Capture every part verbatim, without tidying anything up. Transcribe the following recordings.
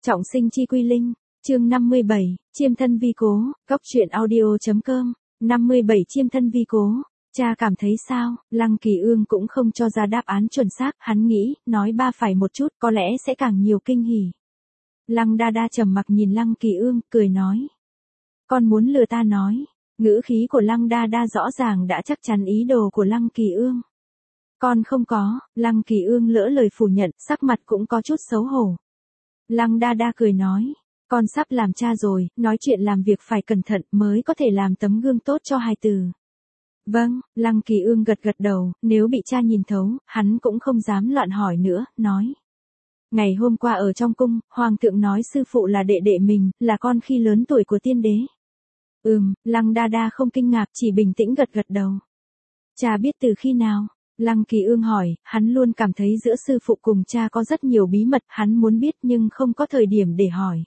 Trọng sinh chi quy linh, chương năm mươi bảy, chiêm thân vi cố, góc truyện audio.com, năm mươi bảy chiêm thân vi cố. Cha cảm thấy sao? Lăng Kỳ Ương cũng không cho ra đáp án chuẩn xác, hắn nghĩ, nói ba phải một chút có lẽ sẽ càng nhiều kinh hỉ. Lăng Đa Đa trầm mặc nhìn Lăng Kỳ Ương, cười nói. Con muốn lừa ta nói. Ngữ khí của Lăng Đa Đa rõ ràng đã chắc chắn ý đồ của Lăng Kỳ Ương. Con không có, Lăng Kỳ Ương lỡ lời phủ nhận, sắc mặt cũng có chút xấu hổ. Lăng Đa Đa cười nói, con sắp làm cha rồi, nói chuyện làm việc phải cẩn thận mới có thể làm tấm gương tốt cho hài tử. Vâng, Lăng Kỳ Ương gật gật đầu, nếu bị cha nhìn thấu, hắn cũng không dám loạn hỏi nữa, nói. Ngày hôm qua ở trong cung, Hoàng thượng nói sư phụ là đệ đệ mình, là con khi lớn tuổi của tiên đế. Ừm, Lăng Đa Đa không kinh ngạc, chỉ bình tĩnh gật gật đầu. Cha biết từ khi nào? Lăng Kỳ Ương hỏi, hắn luôn cảm thấy giữa sư phụ cùng cha có rất nhiều bí mật, hắn muốn biết nhưng không có thời điểm để hỏi.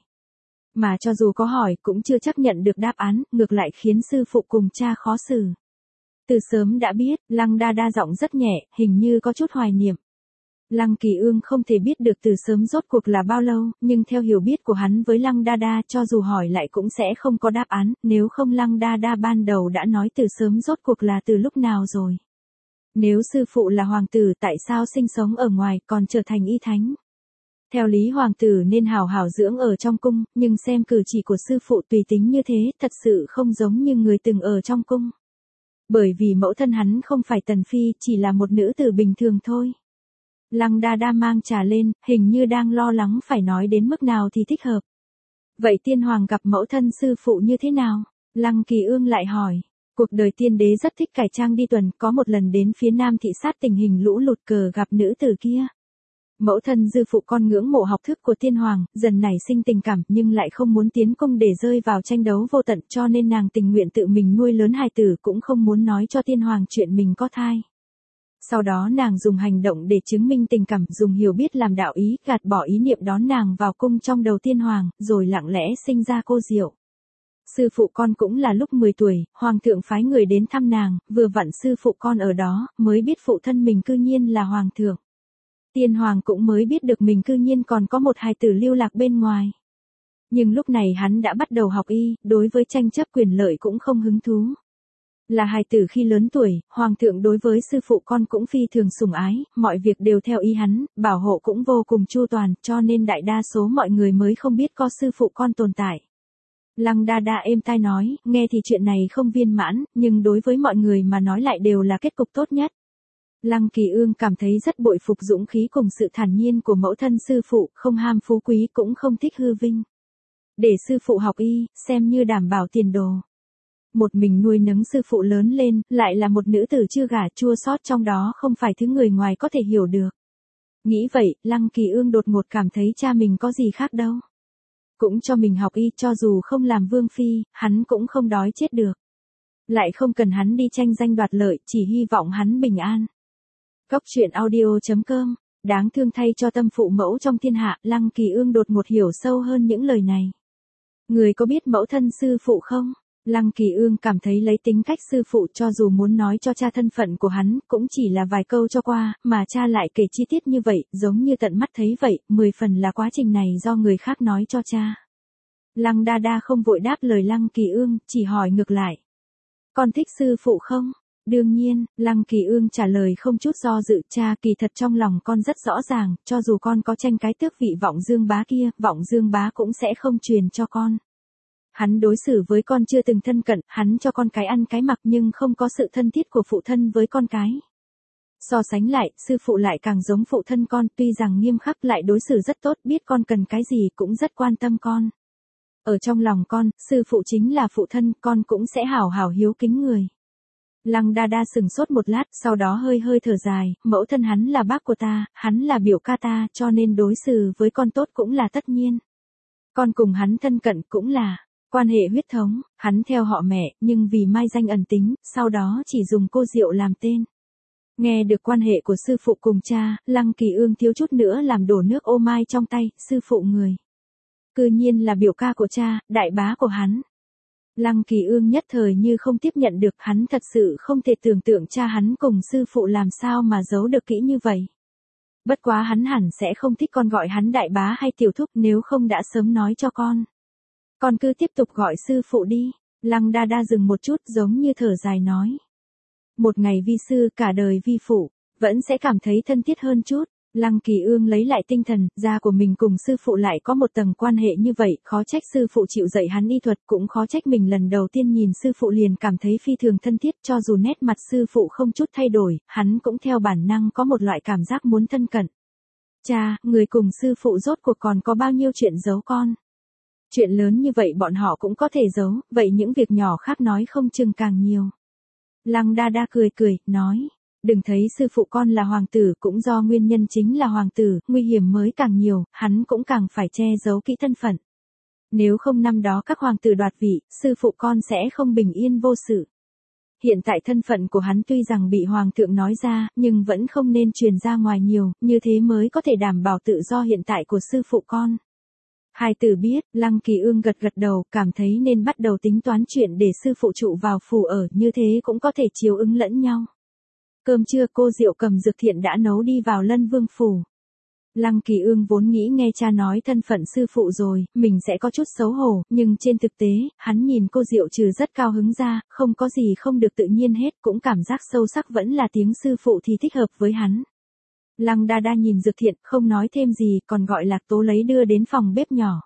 Mà cho dù có hỏi cũng chưa chắc nhận được đáp án, ngược lại khiến sư phụ cùng cha khó xử. Từ sớm đã biết, Lăng Đa Đa giọng rất nhẹ, hình như có chút hoài niệm. Lăng Kỳ Ương không thể biết được từ sớm rốt cuộc là bao lâu, nhưng theo hiểu biết của hắn với Lăng Đa Đa cho dù hỏi lại cũng sẽ không có đáp án, nếu không Lăng Đa Đa ban đầu đã nói từ sớm rốt cuộc là từ lúc nào rồi. Nếu sư phụ là hoàng tử tại sao sinh sống ở ngoài còn trở thành y thánh? Theo lý hoàng tử nên hào hào dưỡng ở trong cung, nhưng xem cử chỉ của sư phụ tùy tính như thế thật sự không giống như người từng ở trong cung. Bởi vì mẫu thân hắn không phải tần phi, chỉ là một nữ tử bình thường thôi. Lăng Đa Đa mang trà lên, hình như đang lo lắng phải nói đến mức nào thì thích hợp. Vậy tiên hoàng gặp mẫu thân sư phụ như thế nào? Lăng Kỳ Ương lại hỏi. Cuộc đời tiên đế rất thích cải trang đi tuần, có một lần đến phía nam thị sát tình hình lũ lụt cờ gặp nữ tử kia. Mẫu thân dư phụ con ngưỡng mộ học thức của tiên hoàng, dần nảy sinh tình cảm nhưng lại không muốn tiến cung để rơi vào tranh đấu vô tận cho nên nàng tình nguyện tự mình nuôi lớn hài tử cũng không muốn nói cho tiên hoàng chuyện mình có thai. Sau đó nàng dùng hành động để chứng minh tình cảm, dùng hiểu biết làm đạo ý, gạt bỏ ý niệm đón nàng vào cung trong đầu tiên hoàng, rồi lặng lẽ sinh ra cô Diệu. Sư phụ con cũng là lúc mười tuổi, hoàng thượng phái người đến thăm nàng, vừa vặn sư phụ con ở đó, mới biết phụ thân mình cư nhiên là hoàng thượng. Tiên hoàng cũng mới biết được mình cư nhiên còn có một hài tử lưu lạc bên ngoài. Nhưng lúc này hắn đã bắt đầu học y, đối với tranh chấp quyền lợi cũng không hứng thú. Là hài tử khi lớn tuổi, hoàng thượng đối với sư phụ con cũng phi thường sủng ái, mọi việc đều theo ý hắn, bảo hộ cũng vô cùng chu toàn, cho nên đại đa số mọi người mới không biết có sư phụ con tồn tại. Lăng Đa Đa êm tai nói, nghe thì chuyện này không viên mãn, nhưng đối với mọi người mà nói lại đều là kết cục tốt nhất. Lăng Kỳ Ương cảm thấy rất bội phục dũng khí cùng sự thản nhiên của mẫu thân sư phụ, không ham phú quý cũng không thích hư vinh. Để sư phụ học y, xem như đảm bảo tiền đồ. Một mình nuôi nấng sư phụ lớn lên, lại là một nữ tử chưa gả, chua xót trong đó không phải thứ người ngoài có thể hiểu được. Nghĩ vậy, Lăng Kỳ Ương đột ngột cảm thấy cha mình có gì khác đâu. Cũng cho mình học y, cho dù không làm vương phi, hắn cũng không đói chết được. Lại không cần hắn đi tranh danh đoạt lợi, chỉ hy vọng hắn bình an. Góc truyện audio.com, đáng thương thay cho tâm phụ mẫu trong thiên hạ, Lăng Kỳ Ương đột ngột hiểu sâu hơn những lời này. Người có biết mẫu thân sư phụ không? Lăng Kỳ Ương cảm thấy lấy tính cách sư phụ cho dù muốn nói cho cha thân phận của hắn, cũng chỉ là vài câu cho qua, mà cha lại kể chi tiết như vậy, giống như tận mắt thấy vậy, mười phần là quá trình này do người khác nói cho cha. Lăng Đa Đa không vội đáp lời Lăng Kỳ Ương, chỉ hỏi ngược lại. Con thích sư phụ không? Đương nhiên, Lăng Kỳ Ương trả lời không chút do dự, cha kỳ thật trong lòng con rất rõ ràng, cho dù con có tranh cái tước vị Vọng Dương Bá kia, Vọng Dương Bá cũng sẽ không truyền cho con. Hắn đối xử với con chưa từng thân cận, hắn cho con cái ăn cái mặc nhưng không có sự thân thiết của phụ thân với con cái. So sánh lại, sư phụ lại càng giống phụ thân con, tuy rằng nghiêm khắc lại đối xử rất tốt, biết con cần cái gì cũng rất quan tâm con. Ở trong lòng con, sư phụ chính là phụ thân, con cũng sẽ hảo hảo hiếu kính người. Lăng Đa Đa sừng sốt một lát, sau đó hơi hơi thở dài, mẫu thân hắn là bác của ta, hắn là biểu ca ta, cho nên đối xử với con tốt cũng là tất nhiên. Con cùng hắn thân cận cũng là quan hệ huyết thống, hắn theo họ mẹ, nhưng vì mai danh ẩn tính, sau đó chỉ dùng cô Diệu làm tên. Nghe được quan hệ của sư phụ cùng cha, Lăng Kỳ Ương thiếu chút nữa làm đổ nước ô mai trong tay, sư phụ người. Cư nhiên là biểu ca của cha, đại bá của hắn. Lăng Kỳ Ương nhất thời như không tiếp nhận được, hắn thật sự không thể tưởng tượng cha hắn cùng sư phụ làm sao mà giấu được kỹ như vậy. Bất quá hắn hẳn sẽ không thích con gọi hắn đại bá hay tiểu thúc, nếu không đã sớm nói cho con. Con cứ tiếp tục gọi sư phụ đi. Lăng Đa Đa dừng một chút giống như thở dài nói. Một ngày vi sư, cả đời vi phụ, vẫn sẽ cảm thấy thân thiết hơn chút. Lăng Kỳ Ương lấy lại tinh thần, gia của mình cùng sư phụ lại có một tầng quan hệ như vậy, khó trách sư phụ chịu dạy hắn y thuật, cũng khó trách mình lần đầu tiên nhìn sư phụ liền cảm thấy phi thường thân thiết, cho dù nét mặt sư phụ không chút thay đổi, hắn cũng theo bản năng có một loại cảm giác muốn thân cận. Cha, người cùng sư phụ rốt cuộc còn có bao nhiêu chuyện giấu con? Chuyện lớn như vậy bọn họ cũng có thể giấu, vậy những việc nhỏ khác nói không chừng càng nhiều. Lăng Đa Đa cười cười, nói. Đừng thấy sư phụ con là hoàng tử, cũng do nguyên nhân chính là hoàng tử, nguy hiểm mới càng nhiều, hắn cũng càng phải che giấu kỹ thân phận. Nếu không năm đó các hoàng tử đoạt vị, sư phụ con sẽ không bình yên vô sự. Hiện tại thân phận của hắn tuy rằng bị hoàng thượng nói ra, nhưng vẫn không nên truyền ra ngoài nhiều, như thế mới có thể đảm bảo tự do hiện tại của sư phụ con. Hai tử biết, Lăng Kỳ Ương gật gật đầu, cảm thấy nên bắt đầu tính toán chuyện để sư phụ trụ vào phủ ở, như thế cũng có thể chiếu ứng lẫn nhau. Cơm trưa cô Diệu cầm dược thiện đã nấu đi vào Lân Vương phủ. Lăng Kỳ Ương vốn nghĩ nghe cha nói thân phận sư phụ rồi, mình sẽ có chút xấu hổ, nhưng trên thực tế, hắn nhìn cô Diệu trừ rất cao hứng ra, không có gì không được tự nhiên hết, cũng cảm giác sâu sắc vẫn là tiếng sư phụ thì thích hợp với hắn. Lăng Đa Đa nhìn dược thiện, không nói thêm gì, còn gọi Lạc Tố lấy đưa đến phòng bếp nhỏ.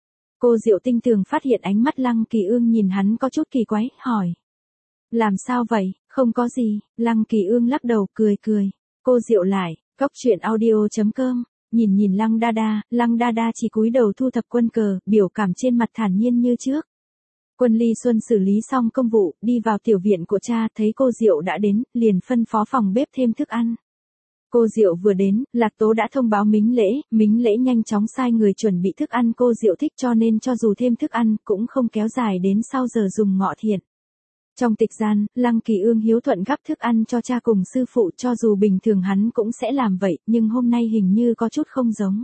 Cô Diệu tinh tường phát hiện ánh mắt Lăng Kỳ Ương nhìn hắn có chút kỳ quái, hỏi. Làm sao vậy, không có gì, Lăng Kỳ Ương lắc đầu cười cười. Cô Diệu lại, góc truyện audio chấm com, nhìn nhìn Lăng Đa Đa, Lăng Đa Đa chỉ cúi đầu thu thập quân cờ, biểu cảm trên mặt thản nhiên như trước. Quân Ly Xuân xử lý xong công vụ, đi vào tiểu viện của cha, thấy cô Diệu đã đến, liền phân phó phòng bếp thêm thức ăn. Cô Diệu vừa đến, Lạc Tố đã thông báo Mính Lễ, Mính Lễ nhanh chóng sai người chuẩn bị thức ăn cô Diệu thích cho nên cho dù thêm thức ăn, cũng không kéo dài đến sau giờ dùng ngọ thiện. Trong tịch gian, Lăng Kỳ Ương hiếu thuận gắp thức ăn cho cha cùng sư phụ, cho dù bình thường hắn cũng sẽ làm vậy, nhưng hôm nay hình như có chút không giống.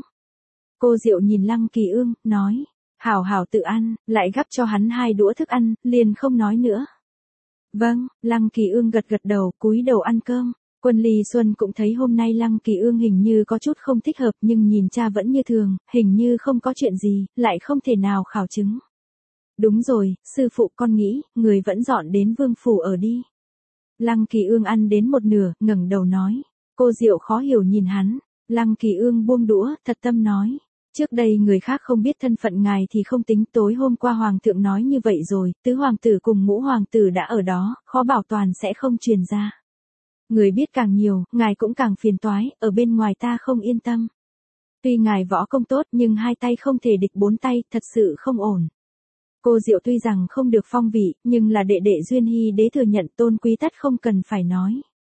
Cô Diệu nhìn Lăng Kỳ Ương, nói, hảo hảo tự ăn, lại gắp cho hắn hai đũa thức ăn, liền không nói nữa. Vâng, Lăng Kỳ Ương gật gật đầu, cúi đầu ăn cơm. Quân Ly Xuân cũng thấy hôm nay Lăng Kỳ Ương hình như có chút không thích hợp, nhưng nhìn cha vẫn như thường, hình như không có chuyện gì, lại không thể nào khảo chứng. Đúng rồi, sư phụ con nghĩ, người vẫn dọn đến vương phủ ở đi. Lăng Kỳ Ương ăn đến một nửa, ngẩng đầu nói. Cô Diệu khó hiểu nhìn hắn. Lăng Kỳ Ương buông đũa, thật tâm nói. Trước đây người khác không biết thân phận ngài thì không tính, tối hôm qua hoàng thượng nói như vậy rồi, tứ hoàng tử cùng ngũ hoàng tử đã ở đó, khó bảo toàn sẽ không truyền ra. Người biết càng nhiều, ngài cũng càng phiền toái, ở bên ngoài ta không yên tâm. Tuy ngài võ công tốt nhưng hai tay không thể địch bốn tay, thật sự không ổn. Cô Diệu tuy rằng không được phong vị, nhưng là đệ đệ Duyên Hy đế thừa nhận tôn quý tất không cần phải nói.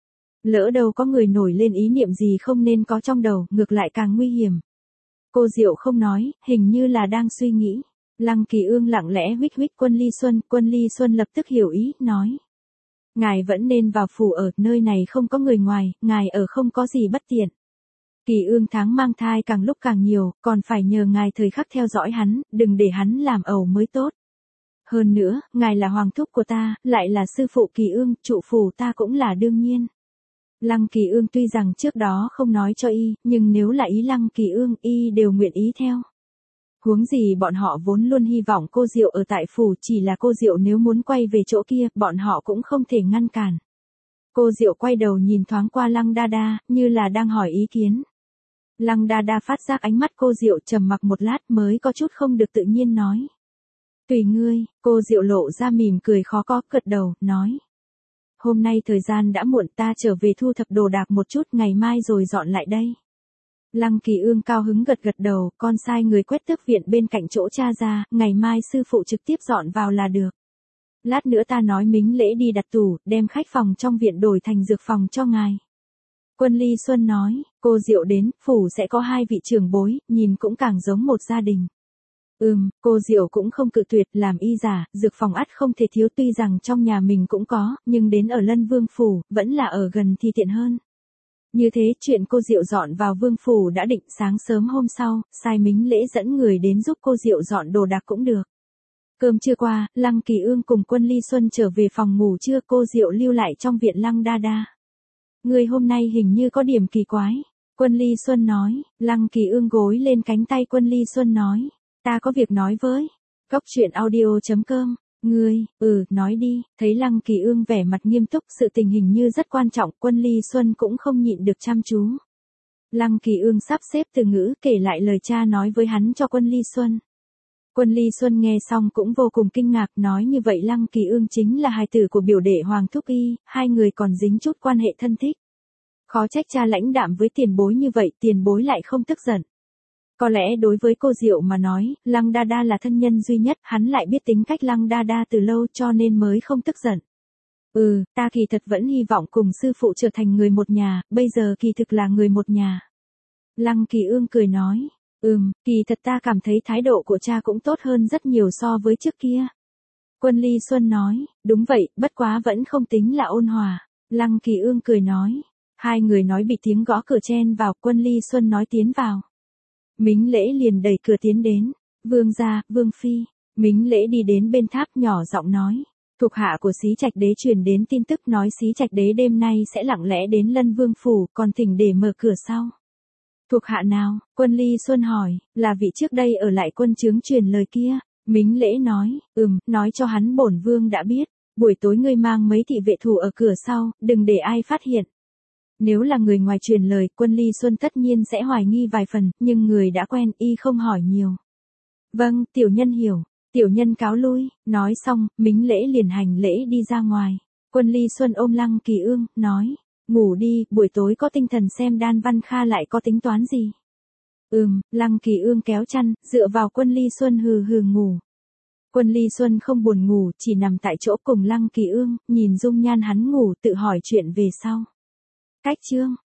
Lỡ đâu có người nổi lên ý niệm gì không nên có trong đầu, ngược lại càng nguy hiểm. Cô Diệu không nói, hình như là đang suy nghĩ. Lăng Kỳ Ương lặng lẽ huých huých Quân Ly Xuân, Quân Ly Xuân lập tức hiểu ý, nói. Ngài vẫn nên vào phủ ở, nơi này không có người ngoài, ngài ở không có gì bất tiện. Kỳ Ương tháng mang thai càng lúc càng nhiều, còn phải nhờ ngài thời khắc theo dõi hắn, đừng để hắn làm ẩu mới tốt. Hơn nữa, ngài là hoàng thúc của ta, lại là sư phụ Kỳ Ương, trụ phủ ta cũng là đương nhiên. Lăng Kỳ Ương tuy rằng trước đó không nói cho y, nhưng nếu là ý Lăng Kỳ Ương, y đều nguyện ý theo. Huống gì bọn họ vốn luôn hy vọng cô Diệu ở tại phủ, chỉ là cô Diệu nếu muốn quay về chỗ kia, bọn họ cũng không thể ngăn cản. Cô Diệu quay đầu nhìn thoáng qua Lăng Đa Đa, như là đang hỏi ý kiến. Lăng Đa Đa phát giác ánh mắt cô Diệu trầm mặc một lát mới có chút không được tự nhiên nói. Tùy ngươi, cô Diệu lộ ra mỉm cười khó có, gật đầu, nói. Hôm nay thời gian đã muộn, ta trở về thu thập đồ đạc một chút, ngày mai rồi dọn lại đây. Lăng Kỳ Ương cao hứng gật gật đầu, con sai người quét tước viện bên cạnh chỗ cha ra, ngày mai sư phụ trực tiếp dọn vào là được. Lát nữa ta nói Mính Lễ đi đặt tủ, đem khách phòng trong viện đổi thành dược phòng cho ngài. Quân Ly Xuân nói, cô Diệu đến, phủ sẽ có hai vị trưởng bối, nhìn cũng càng giống một gia đình. Ừm, cô Diệu cũng không cự tuyệt, làm y giả, dược phòng ắt không thể thiếu, tuy rằng trong nhà mình cũng có, nhưng đến ở Lân Vương phủ, vẫn là ở gần thì tiện hơn. Như thế, chuyện cô Diệu dọn vào vương phủ đã định, sáng sớm hôm sau, sai Mính Lễ dẫn người đến giúp cô Diệu dọn đồ đạc cũng được. Cơm trưa qua, Lăng Kỳ Ương cùng Quân Ly Xuân trở về phòng ngủ trưa, cô Diệu lưu lại trong viện Lăng Đa Đa. Người hôm nay hình như có điểm kỳ quái. Quân Ly Xuân nói, Lăng Kỳ Ương gối lên cánh tay Quân Ly Xuân nói, ta có việc nói với. Cốc truyện audio.com, ngươi, ừ, nói đi, thấy Lăng Kỳ Ương vẻ mặt nghiêm túc, sự tình hình như rất quan trọng, Quân Ly Xuân cũng không nhịn được chăm chú. Lăng Kỳ Ương sắp xếp từ ngữ kể lại lời cha nói với hắn cho Quân Ly Xuân. Quân Ly Xuân nghe xong cũng vô cùng kinh ngạc, nói như vậy Lăng Kỳ Ương chính là hài tử của biểu đệ Hoàng Thúc Y, hai người còn dính chút quan hệ thân thích. Khó trách cha lãnh đạm với tiền bối như vậy, tiền bối lại không tức giận. Có lẽ đối với cô Diệu mà nói, Lăng Đa Đa là thân nhân duy nhất, hắn lại biết tính cách Lăng Đa Đa từ lâu cho nên mới không tức giận. Ừ, ta kỳ thật vẫn hy vọng cùng sư phụ trở thành người một nhà, bây giờ kỳ thực là người một nhà. Lăng Kỳ Ương cười nói, ừm, kỳ thật ta cảm thấy thái độ của cha cũng tốt hơn rất nhiều so với trước kia. Quân Ly Xuân nói, đúng vậy, bất quá vẫn không tính là ôn hòa. Lăng Kỳ Ương cười nói, hai người nói bị tiếng gõ cửa chen vào, Quân Ly Xuân nói tiến vào. Mính Lễ liền đẩy cửa tiến đến, vương gia, vương phi. Mính Lễ đi đến bên tháp nhỏ giọng nói, thuộc hạ của Xí Trạch Đế truyền đến tin tức nói Xí Trạch Đế đêm nay sẽ lặng lẽ đến Lân Vương phủ, còn thỉnh để mở cửa sau. Thuộc hạ nào? Quân Ly Xuân hỏi, là vị trước đây ở lại quân trướng truyền lời kia. Mính Lễ nói, ừm, nói cho hắn bổn vương đã biết, buổi tối ngươi mang mấy thị vệ thủ ở cửa sau, đừng để ai phát hiện. Nếu là người ngoài truyền lời, Quân Ly Xuân tất nhiên sẽ hoài nghi vài phần, nhưng người đã quen, y không hỏi nhiều. Vâng, tiểu nhân hiểu, tiểu nhân cáo lui, nói xong, Mính Lễ liền hành lễ đi ra ngoài. Quân Ly Xuân ôm Lăng Kỳ Ương, nói, ngủ đi, buổi tối có tinh thần xem Đan Văn Kha lại có tính toán gì. Ừm, Lăng Kỳ Ương kéo chăn, dựa vào Quân Ly Xuân hừ hừ ngủ. Quân Ly Xuân không buồn ngủ, chỉ nằm tại chỗ cùng Lăng Kỳ Ương, nhìn dung nhan hắn ngủ tự hỏi chuyện về sau. Cách chương